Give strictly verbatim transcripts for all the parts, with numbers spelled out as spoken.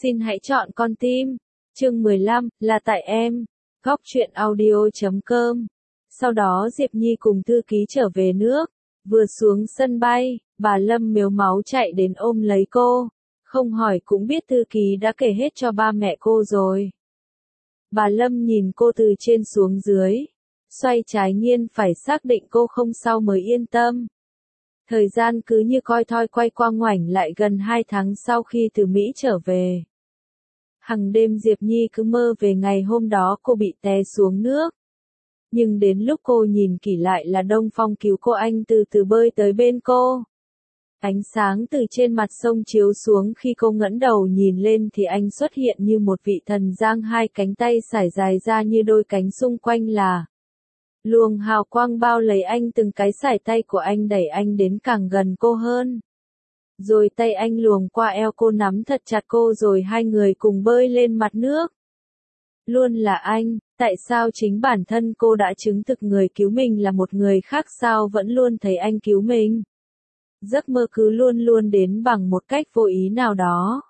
Xin hãy chọn con tim. Chương mười lăm, là tại em. Góc truyện audio chấm com. Sau đó Diệp Nhi cùng thư ký trở về nước. Vừa xuống sân bay, bà Lâm mếu máu chạy đến ôm lấy cô. Không hỏi cũng biết thư ký đã kể hết cho ba mẹ cô rồi. Bà Lâm nhìn cô từ trên xuống dưới. Xoay trái nghiêng phải xác định cô không sao mới yên tâm. Thời gian cứ như coi thoi quay qua ngoảnh lại gần hai tháng sau khi từ Mỹ trở về. Hằng đêm Diệp Nhi cứ mơ về ngày hôm đó cô bị té xuống nước. Nhưng đến lúc cô nhìn kỹ lại là Đông Phong cứu cô, anh từ từ bơi tới bên cô. Ánh sáng từ trên mặt sông chiếu xuống, khi cô ngẩng đầu nhìn lên thì anh xuất hiện như một vị thần, giang hai cánh tay sải dài ra như đôi cánh, xung quanh là luồng hào quang bao lấy anh, từng cái sải tay của anh đẩy anh đến càng gần cô hơn. Rồi tay anh luồn qua eo cô, nắm thật chặt cô, rồi hai người cùng bơi lên mặt nước. Luôn là anh, tại sao chính bản thân cô đã chứng thực người cứu mình là một người khác, sao vẫn luôn thấy anh cứu mình? Giấc mơ cứ luôn luôn đến bằng một cách vô ý nào đó.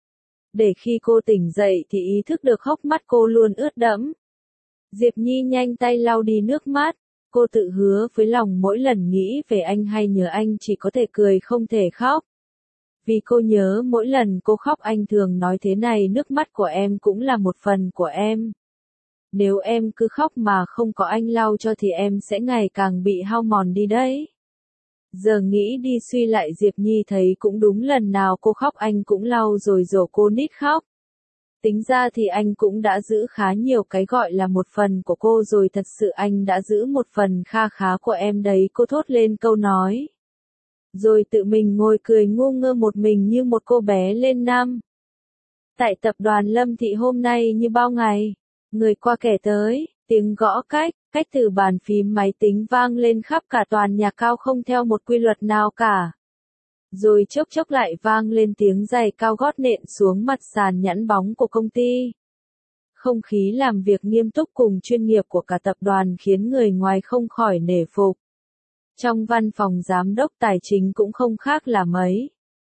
Để khi cô tỉnh dậy thì ý thức được hốc mắt cô luôn ướt đẫm. Diệp Nhi nhanh tay lau đi nước mắt. Cô tự hứa với lòng mỗi lần nghĩ về anh hay nhớ anh chỉ có thể cười không thể khóc. Vì cô nhớ mỗi lần cô khóc anh thường nói thế này: nước mắt của em cũng là một phần của em. Nếu em cứ khóc mà không có anh lau cho thì em sẽ ngày càng bị hao mòn đi đấy. Giờ nghĩ đi suy lại Diệp Nhi thấy cũng đúng, lần nào cô khóc anh cũng lau rồi dỗ cô nít khóc. Tính ra thì anh cũng đã giữ khá nhiều cái gọi là một phần của cô rồi, thật sự anh đã giữ một phần kha khá của em đấy. Cô thốt lên câu nói. Rồi tự mình ngồi cười ngu ngơ một mình như một cô bé lên năm. Tại tập đoàn Lâm Thị hôm nay như bao ngày, người qua kẻ tới, tiếng gõ cách, cách từ bàn phím máy tính vang lên khắp cả tòa nhà cao không theo một quy luật nào cả. Rồi chốc chốc lại vang lên tiếng giày cao gót nện xuống mặt sàn nhẵn bóng của công ty. Không khí làm việc nghiêm túc cùng chuyên nghiệp của cả tập đoàn khiến người ngoài không khỏi nể phục. Trong văn phòng giám đốc tài chính cũng không khác là mấy.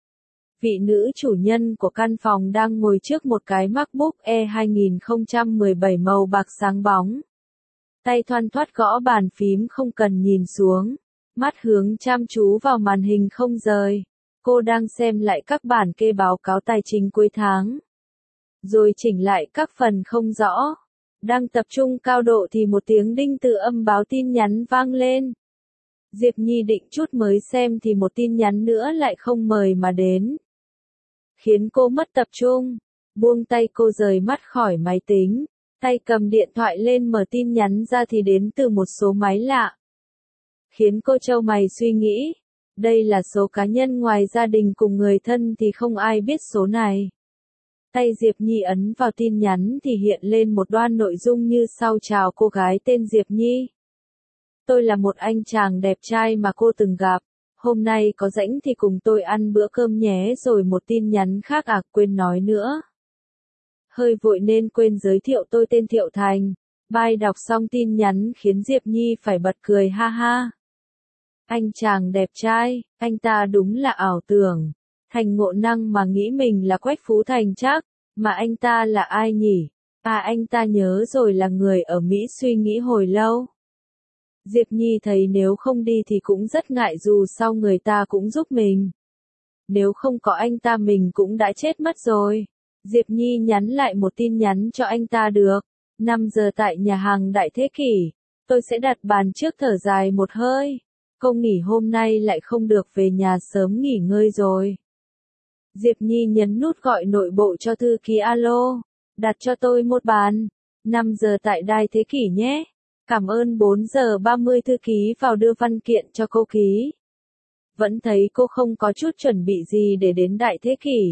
Vị nữ chủ nhân của căn phòng đang ngồi trước một cái MacBook Air hai không một bảy màu bạc sáng bóng. Tay thoăn thoắt gõ bàn phím không cần nhìn xuống, mắt hướng chăm chú vào màn hình không rời. Cô đang xem lại các bản kê báo cáo tài chính cuối tháng, rồi chỉnh lại các phần không rõ. Đang tập trung cao độ thì một tiếng đinh từ âm báo tin nhắn vang lên. Diệp Nhi định chút mới xem thì một tin nhắn nữa lại không mời mà đến, khiến cô mất tập trung. Buông tay cô rời mắt khỏi máy tính, tay cầm điện thoại lên mở tin nhắn ra thì đến từ một số máy lạ, khiến cô chau mày suy nghĩ. Đây là số cá nhân, ngoài gia đình cùng người thân thì không ai biết số này. Tay Diệp Nhi ấn vào tin nhắn thì hiện lên một đoạn nội dung như sau: chào cô gái tên Diệp Nhi. Tôi là một anh chàng đẹp trai mà cô từng gặp. Hôm nay có rảnh thì cùng tôi ăn bữa cơm nhé. Rồi một tin nhắn khác: à quên nói nữa. Hơi vội nên quên giới thiệu, tôi tên Thiệu Thành. Bye. Đọc xong tin nhắn khiến Diệp Nhi phải bật cười ha ha. Anh chàng đẹp trai, anh ta đúng là ảo tưởng. Thành ngộ năng mà nghĩ mình là Quách Phú Thành chắc. Mà anh ta là ai nhỉ? À, anh ta nhớ rồi, là người ở Mỹ. Suy nghĩ hồi lâu, Diệp Nhi thấy nếu không đi thì cũng rất ngại, dù sao người ta cũng giúp mình. Nếu không có anh ta mình cũng đã chết mất rồi. Diệp Nhi nhắn lại một tin nhắn cho anh ta: được. năm giờ tại nhà hàng Đại Thế Kỷ. Tôi sẽ đặt bàn trước. Thở dài một hơi. Cô nghỉ hôm nay lại không được về nhà sớm nghỉ ngơi rồi. Diệp Nhi nhấn nút gọi nội bộ cho thư ký: alo, đặt cho tôi một bàn. năm giờ tại Đại Thế Kỷ nhé. Cảm ơn. Bốn giờ ba mươi thư ký vào đưa văn kiện cho cô ký. Vẫn thấy cô không có chút chuẩn bị gì để đến Đại Thế Kỷ,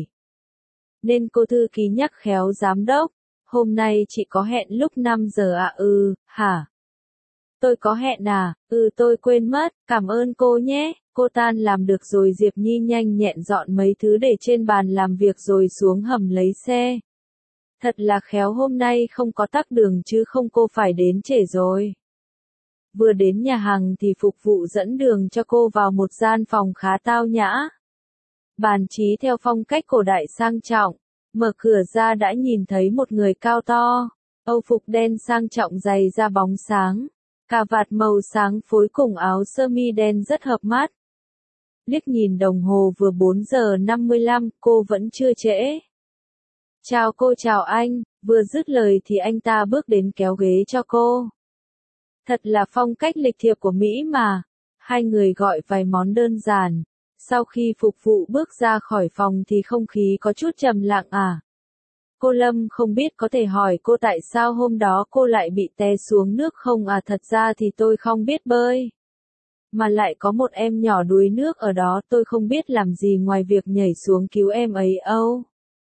nên cô thư ký nhắc khéo: giám đốc, hôm nay chị có hẹn lúc năm giờ ạ? À? Ừ, hả? Tôi có hẹn à? Ừ, tôi quên mất, cảm ơn cô nhé. Cô tan làm được rồi. Diệp Nhi nhanh nhẹn dọn mấy thứ để trên bàn làm việc rồi xuống hầm lấy xe. Thật là khéo hôm nay không có tắc đường, chứ không cô phải đến trễ rồi. Vừa đến nhà hàng thì phục vụ dẫn đường cho cô vào một gian phòng khá tao nhã. Bàn trí theo phong cách cổ đại sang trọng. Mở cửa ra đã nhìn thấy một người cao to, âu phục đen sang trọng dày da bóng sáng, cà vạt màu sáng phối cùng áo sơ mi đen rất hợp mắt. Liếc nhìn đồng hồ vừa bốn giờ năm mươi lăm, cô vẫn chưa trễ. Chào cô, chào anh, vừa dứt lời thì anh ta bước đến kéo ghế cho cô. Thật là phong cách lịch thiệp của Mỹ mà. Hai người gọi vài món đơn giản. Sau khi phục vụ bước ra khỏi phòng thì không khí có chút trầm lặng à. Cô Lâm không biết có thể hỏi cô tại sao hôm đó cô lại bị té xuống nước không à, thật ra thì tôi không biết bơi. Mà lại có một em nhỏ đuối nước ở đó, tôi không biết làm gì ngoài việc nhảy xuống cứu em ấy âu.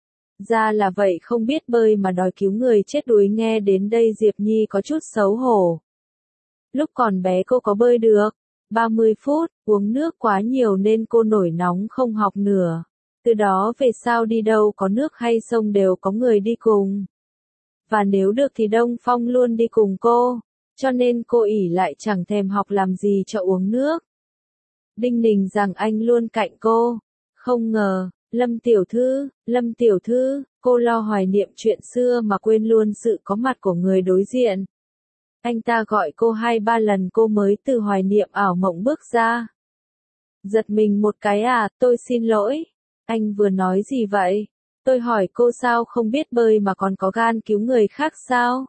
Ra là vậy, không biết bơi mà đòi cứu người chết đuối, nghe đến đây Diệp Nhi có chút xấu hổ. Lúc còn bé cô có bơi được ba mươi phút, uống nước quá nhiều nên cô nổi nóng không học nữa. Từ đó về sau đi đâu có nước hay sông đều có người đi cùng. Và nếu được thì Đông Phong luôn đi cùng cô, cho nên cô ỷ lại chẳng thèm học làm gì cho uống nước. Đinh ninh rằng anh luôn cạnh cô. Không ngờ, Lâm tiểu thư, Lâm tiểu thư, cô lo hoài niệm chuyện xưa mà quên luôn sự có mặt của người đối diện. Anh ta gọi cô hai ba lần cô mới từ hoài niệm ảo mộng bước ra. Giật mình một cái à, tôi xin lỗi. Anh vừa nói gì vậy? Tôi hỏi cô sao không biết bơi mà còn có gan cứu người khác sao?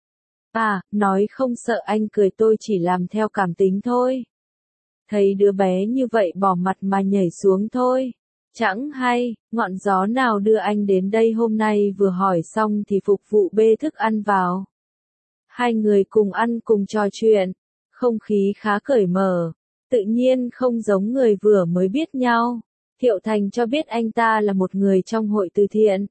À, nói không sợ, anh cười, tôi chỉ làm theo cảm tính thôi. Thấy đứa bé như vậy bỏ mặt mà nhảy xuống thôi. Chẳng hay, ngọn gió nào đưa anh đến đây hôm nay, vừa hỏi xong thì phục vụ bê thức ăn vào. Hai người cùng ăn cùng trò chuyện, không khí khá cởi mở, tự nhiên không giống người vừa mới biết nhau. Thiệu Thành cho biết anh ta là một người trong hội từ thiện,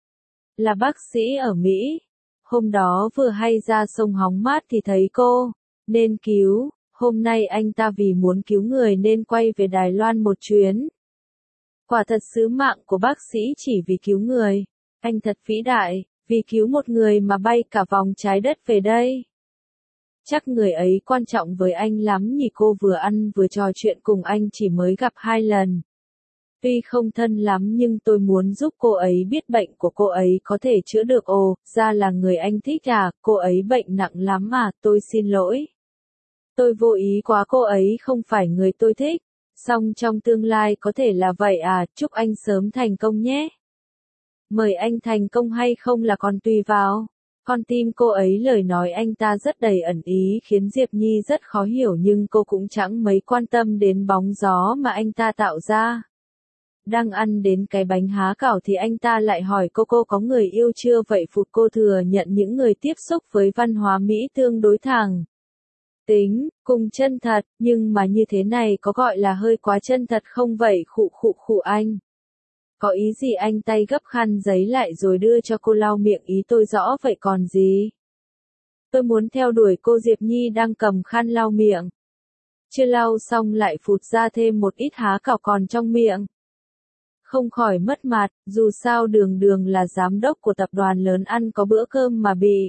là bác sĩ ở Mỹ. Hôm đó vừa hay ra sông hóng mát thì thấy cô, nên cứu. Hôm nay anh ta vì muốn cứu người nên quay về Đài Loan một chuyến. Quả thật sứ mạng của bác sĩ chỉ vì cứu người. Anh thật vĩ đại, vì cứu một người mà bay cả vòng trái đất về đây. Chắc người ấy quan trọng với anh lắm nhỉ. Cô vừa ăn vừa trò chuyện cùng anh, chỉ mới gặp hai lần. Tuy không thân lắm nhưng tôi muốn giúp cô ấy biết bệnh của cô ấy có thể chữa được. Ồ, ra là người anh thích à, cô ấy bệnh nặng lắm à, tôi xin lỗi. Tôi vô ý quá, cô ấy không phải người tôi thích. Song trong tương lai có thể là vậy à, chúc anh sớm thành công nhé. Mời anh thành công hay không là còn tùy vào. Con tim cô ấy, lời nói anh ta rất đầy ẩn ý khiến Diệp Nhi rất khó hiểu, nhưng cô cũng chẳng mấy quan tâm đến bóng gió mà anh ta tạo ra. Đang ăn đến cái bánh há cảo thì anh ta lại hỏi cô cô có người yêu chưa vậy. Phụt, cô thừa nhận những người tiếp xúc với văn hóa Mỹ tương đối thẳng tính, cùng chân thật, nhưng mà như thế này có gọi là hơi quá chân thật không vậy? Khụ khụ khụ anh. Có ý gì? Anh tay gấp khăn giấy lại rồi đưa cho cô lau miệng. Ý tôi rõ vậy còn gì. Tôi muốn theo đuổi cô. Diệp Nhi đang cầm khăn lau miệng. Chưa lau xong lại phụt ra thêm một ít há cảo còn trong miệng. Không khỏi mất mặt, dù sao Đường Đường là giám đốc của tập đoàn lớn, ăn có bữa cơm mà bị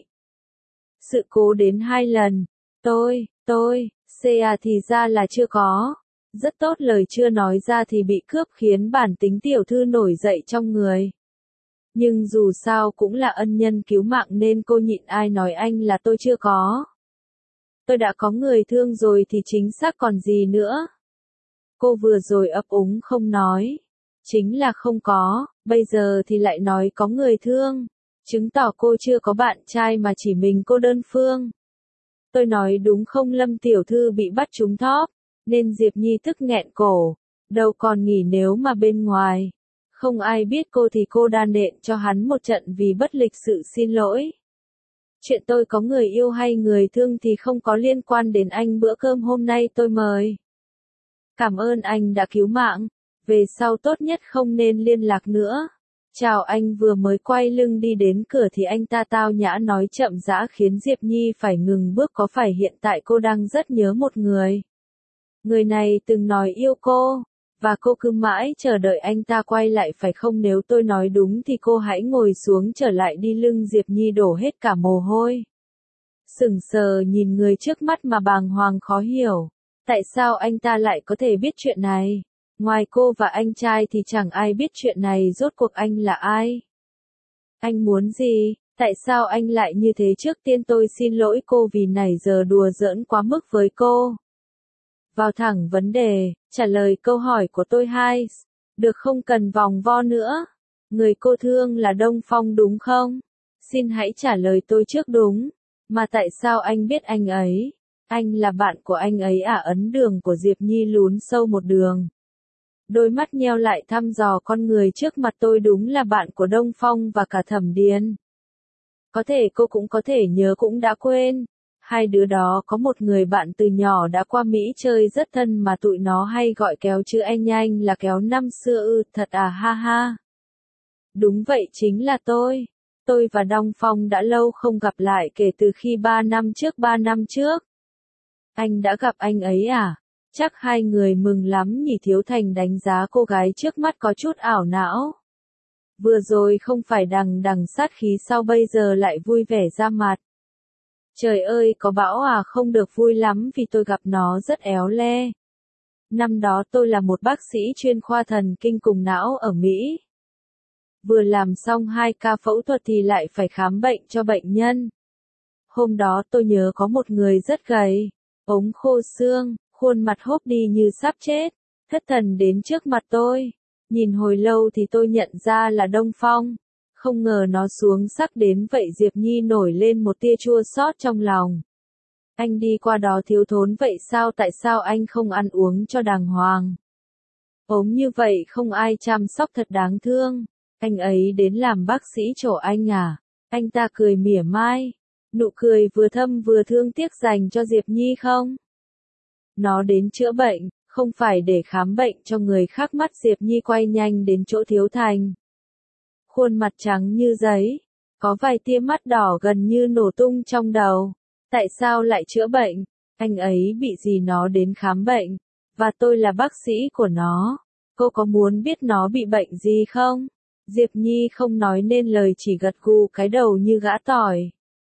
sự cố đến hai lần. Tôi, tôi, xê à thì ra là chưa có. Rất tốt, lời chưa nói ra thì bị cướp khiến bản tính tiểu thư nổi dậy trong người. Nhưng dù sao cũng là ân nhân cứu mạng nên cô nhịn. Ai nói anh là tôi chưa có. Tôi đã có người thương rồi thì chính xác còn gì nữa. Cô vừa rồi ấp úng không nói. Chính là không có, bây giờ thì lại nói có người thương. Chứng tỏ cô chưa có bạn trai mà chỉ mình cô đơn phương. Tôi nói đúng không? Lâm tiểu thư bị bắt trúng thóp, nên Diệp Nhi tức nghẹn cổ. Đâu còn nghỉ, nếu mà bên ngoài không ai biết cô thì cô đa nện cho hắn một trận vì bất lịch sự. Xin lỗi. Chuyện tôi có người yêu hay người thương thì không có liên quan đến anh. Bữa cơm hôm nay tôi mời. Cảm ơn anh đã cứu mạng. Về sau tốt nhất không nên liên lạc nữa. Chào anh. Vừa mới quay lưng đi đến cửa thì anh ta tao nhã nói chậm rãi khiến Diệp Nhi phải ngừng bước. Có phải hiện tại cô đang rất nhớ một người? Người này từng nói yêu cô, và cô cứ mãi chờ đợi anh ta quay lại phải không? Nếu tôi nói đúng thì cô hãy ngồi xuống trở lại đi. Lưng Diệp Nhi đổ hết cả mồ hôi. Sững sờ nhìn người trước mắt mà bàng hoàng khó hiểu. Tại sao anh ta lại có thể biết chuyện này? Ngoài cô và anh trai thì chẳng ai biết chuyện này. Rốt cuộc anh là ai? Anh muốn gì? Tại sao anh lại như thế? Trước tiên tôi xin lỗi cô vì nãy giờ đùa giỡn quá mức với cô. Vào thẳng vấn đề, trả lời câu hỏi của tôi hai. Được không cần vòng vo nữa. Người cô thương là Đông Phong đúng không? Xin hãy trả lời tôi trước đúng. Mà tại sao anh biết anh ấy? Anh là bạn của anh ấy à? Ấn đường của Diệp Nhi lún sâu một đường. Đôi mắt nheo lại thăm dò con người trước mặt tôi, đúng là bạn của Đông Phong và cả Thẩm Điền. Có thể cô cũng có thể nhớ cũng đã quên. Hai đứa đó có một người bạn từ nhỏ đã qua Mỹ chơi rất thân mà tụi nó hay gọi kéo chữ anh anh là kéo năm xưa ư, thật à ha ha. Đúng vậy, chính là tôi. Tôi và Đông Phong đã lâu không gặp lại kể từ khi ba năm trước ba năm trước. Anh đã gặp anh ấy à? Chắc hai người mừng lắm nhỉ? Thiếu Thành đánh giá cô gái trước mắt có chút ảo não. Vừa rồi không phải đằng đằng sát khí sao bây giờ lại vui vẻ ra mặt. Trời ơi, có bão à? Không được vui lắm vì tôi gặp nó rất éo le. Năm đó tôi là một bác sĩ chuyên khoa thần kinh cùng não ở Mỹ. Vừa làm xong hai ca phẫu thuật thì lại phải khám bệnh cho bệnh nhân. Hôm đó tôi nhớ có một người rất gầy, ống khô xương, khuôn mặt hốp đi như sắp chết, thất thần đến trước mặt tôi. Nhìn hồi lâu thì tôi nhận ra là Đông Phong. Không ngờ nó xuống sắc đến vậy. Diệp Nhi nổi lên một tia chua xót trong lòng. Anh đi qua đó thiếu thốn vậy sao? Tại sao anh không ăn uống cho đàng hoàng? Ốm như vậy không ai chăm sóc thật đáng thương. Anh ấy đến làm bác sĩ chỗ anh à? Anh ta cười mỉa mai. Nụ cười vừa thâm vừa thương tiếc dành cho Diệp Nhi không? Nó đến chữa bệnh, không phải để khám bệnh cho người khác. Mắt Diệp Nhi quay nhanh đến chỗ Thiếu Thành. Khuôn mặt trắng như giấy, có vài tia mắt đỏ gần như nổ tung trong đầu. Tại sao lại chữa bệnh? Anh ấy bị gì nó đến khám bệnh? Và tôi là bác sĩ của nó. Cô có muốn biết nó bị bệnh gì không? Diệp Nhi không nói nên lời, chỉ gật gù cái đầu như gã tỏi.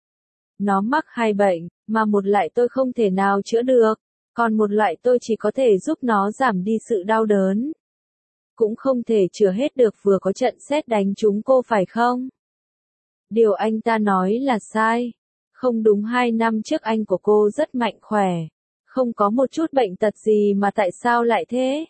Nó mắc hai bệnh, mà một loại tôi không thể nào chữa được, còn một loại tôi chỉ có thể giúp nó giảm đi sự đau đớn. Cũng không thể chữa hết được. Vừa có trận sét đánh trúng cô phải không? Điều anh ta nói là sai. Không đúng, hai năm trước anh của cô rất mạnh khỏe. Không có một chút bệnh tật gì mà tại sao lại thế?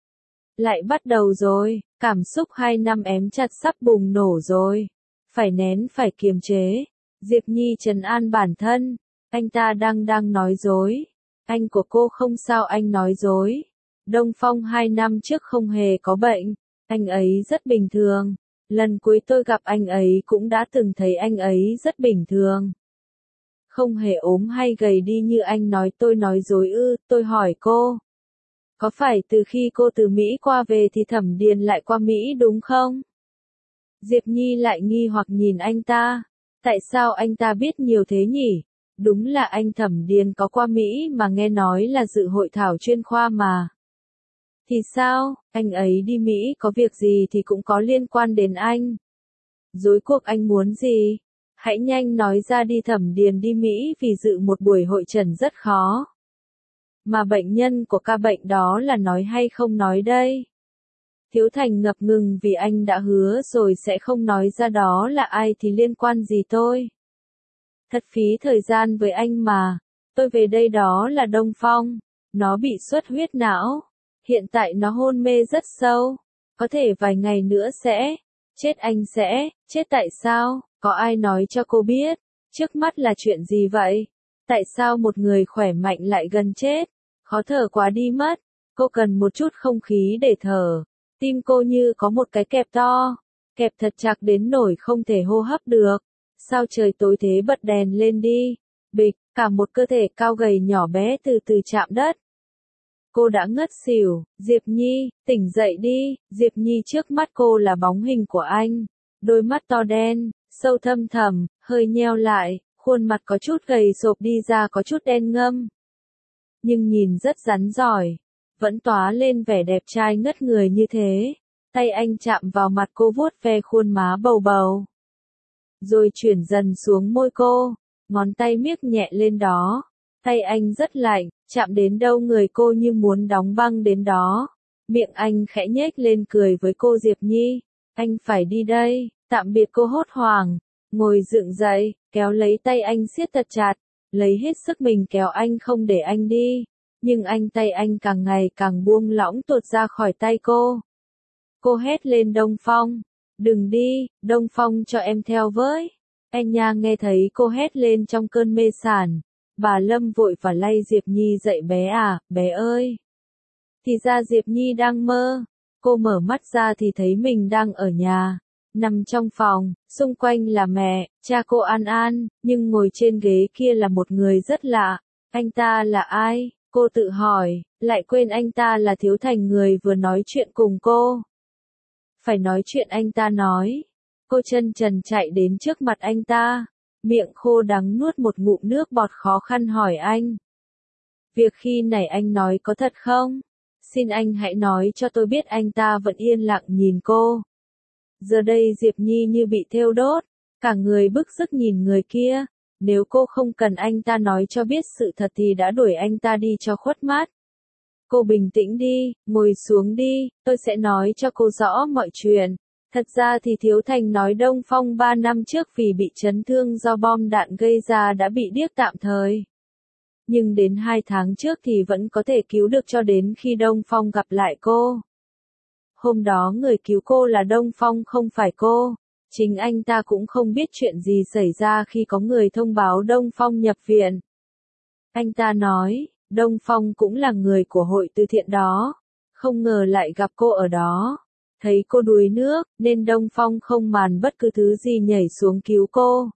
Lại bắt đầu rồi, cảm xúc hai năm ém chặt sắp bùng nổ rồi. Phải nén, phải kiềm chế. Diệp Nhi trấn an bản thân. Anh ta đang đang nói dối. Anh của cô không sao, anh nói dối. Đông Phong hai năm trước không hề có bệnh. Anh ấy rất bình thường. Lần cuối tôi gặp anh ấy cũng đã từng thấy anh ấy rất bình thường. Không hề ốm hay gầy đi như anh nói. Tôi nói dối ư? Tôi hỏi cô. Có phải từ khi cô từ Mỹ qua về thì Thẩm Điền lại qua Mỹ đúng không? Diệp Nhi lại nghi hoặc nhìn anh ta. Tại sao anh ta biết nhiều thế nhỉ? Đúng là anh Thẩm Điền có qua Mỹ mà nghe nói là dự hội thảo chuyên khoa mà. Thì sao, anh ấy đi Mỹ có việc gì thì cũng có liên quan đến anh. Rốt cuộc anh muốn gì? Hãy nhanh nói ra đi. Thẩm Điền đi Mỹ vì dự một buổi hội trần rất khó. Mà bệnh nhân của ca bệnh đó là nói hay không nói đây? Thiếu Thành ngập ngừng vì anh đã hứa rồi sẽ không nói ra đó là ai thì liên quan gì tôi. Thật phí thời gian với anh mà. Tôi về đây đó là Đông Phong. Nó bị xuất huyết não. Hiện tại nó hôn mê rất sâu. Có thể vài ngày nữa sẽ chết. Anh sẽ chết tại sao? Có ai nói cho cô biết? Trước mắt là chuyện gì vậy? Tại sao một người khỏe mạnh lại gần chết? Khó thở quá đi mất. Cô cần một chút không khí để thở. Tim cô như có một cái kẹp to. Kẹp thật chặt đến nỗi không thể hô hấp được. Sao trời tối thế? Bật đèn lên đi. Bịch, cả một cơ thể cao gầy nhỏ bé từ từ chạm đất. Cô đã ngất xỉu. Diệp Nhi, tỉnh dậy đi. Diệp Nhi trước mắt cô là bóng hình của anh. Đôi mắt to đen, sâu thâm thẳm, hơi nheo lại, khuôn mặt có chút gầy sộp đi ra, có chút đen ngâm. Nhưng nhìn rất rắn giỏi, vẫn tỏa lên vẻ đẹp trai ngất người như thế. Tay anh chạm vào mặt cô, vuốt ve khuôn má bầu bầu. Rồi chuyển dần xuống môi cô, ngón tay miết nhẹ lên đó. Tay anh rất lạnh, chạm đến đâu người cô như muốn đóng băng đến đó. Miệng anh khẽ nhếch lên cười với cô. Diệp Nhi, anh phải đi đây. Tạm biệt cô hốt hoảng, ngồi dựng dậy, kéo lấy tay anh siết thật chặt, lấy hết sức mình kéo anh không để anh đi, nhưng anh tay anh càng ngày càng buông lỏng tuột ra khỏi tay cô. Cô hét lên Đông Phong, đừng đi, Đông Phong cho em theo với. Anh nha nghe thấy cô hét lên trong cơn mê sảng, bà Lâm vội và lay Diệp Nhi dậy bé à, bé ơi. Thì ra Diệp Nhi đang mơ, cô mở mắt ra thì thấy mình đang ở nhà, nằm trong phòng, xung quanh là mẹ, cha cô An An, nhưng ngồi trên ghế kia là một người rất lạ. Anh ta là ai? Cô tự hỏi, lại quên anh ta là Thiếu Thành người vừa nói chuyện cùng cô. Phải nói chuyện anh ta nói. Cô chân trần chạy đến trước mặt anh ta, miệng khô đắng nuốt một ngụm nước bọt khó khăn hỏi anh. Việc khi nãy anh nói có thật không? Xin anh hãy nói cho tôi biết. Anh ta vẫn yên lặng nhìn cô. Giờ đây Diệp Nhi như bị thêu đốt, cả người bức rứt nhìn người kia. Nếu cô không cần anh ta nói cho biết sự thật thì đã đuổi anh ta đi cho khuất mắt. Cô bình tĩnh đi, ngồi xuống đi, tôi sẽ nói cho cô rõ mọi chuyện. Thật ra thì Thiếu Thành nói Đông Phong ba năm trước vì bị chấn thương do bom đạn gây ra đã bị điếc tạm thời. Nhưng đến hai tháng trước thì vẫn có thể cứu được cho đến khi Đông Phong gặp lại cô. Hôm đó người cứu cô là Đông Phong không phải cô. Chính anh ta cũng không biết chuyện gì xảy ra khi có người thông báo Đông Phong nhập viện. Anh ta nói, Đông Phong cũng là người của hội từ thiện đó. Không ngờ lại gặp cô ở đó. Thấy cô đuối nước, nên Đông Phong không màn bất cứ thứ gì nhảy xuống cứu cô.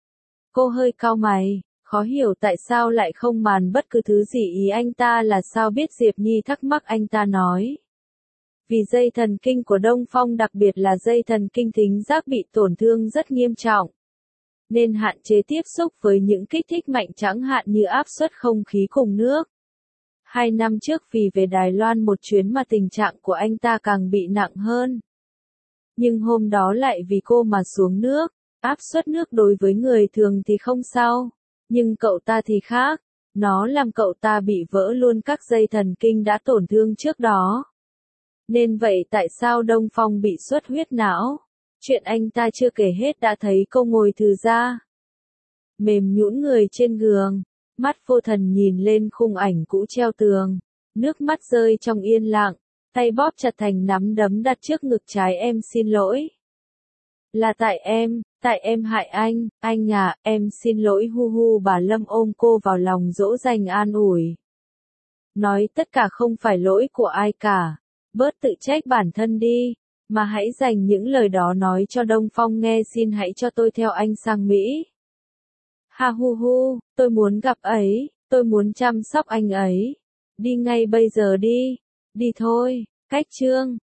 Cô hơi cau mày, khó hiểu tại sao lại không màn bất cứ thứ gì. Ý anh ta là sao biết? Diệp Nhi thắc mắc. Anh ta nói. Vì dây thần kinh của Đông Phong, đặc biệt là dây thần kinh thính giác bị tổn thương rất nghiêm trọng. Nên hạn chế tiếp xúc với những kích thích mạnh chẳng hạn như áp suất không khí cùng nước. Hai năm trước vì về Đài Loan một chuyến mà tình trạng của anh ta càng bị nặng hơn. Nhưng hôm đó lại vì cô mà xuống nước, áp suất nước đối với người thường thì không sao. Nhưng cậu ta thì khác, nó làm cậu ta bị vỡ luôn các dây thần kinh đã tổn thương trước đó. Nên vậy tại sao Đông Phong bị xuất huyết não? Chuyện anh ta chưa kể hết đã thấy cô ngồi thừ ra. Mềm nhũn người trên giường, mắt vô thần nhìn lên khung ảnh cũ treo tường, nước mắt rơi trong yên lặng, tay bóp chặt thành nắm đấm đặt trước ngực trái. Em xin lỗi. Là tại em, tại em hại anh, anh à, em xin lỗi. Hu hu. Bà Lâm ôm cô vào lòng dỗ dành an ủi. Nói tất cả không phải lỗi của ai cả. Bớt tự trách bản thân đi, mà hãy dành những lời đó nói cho Đông Phong nghe. Xin hãy cho tôi theo anh sang Mỹ. Ha hu hu, tôi muốn gặp ấy, tôi muốn chăm sóc anh ấy. Đi ngay bây giờ đi, đi thôi. Cách chương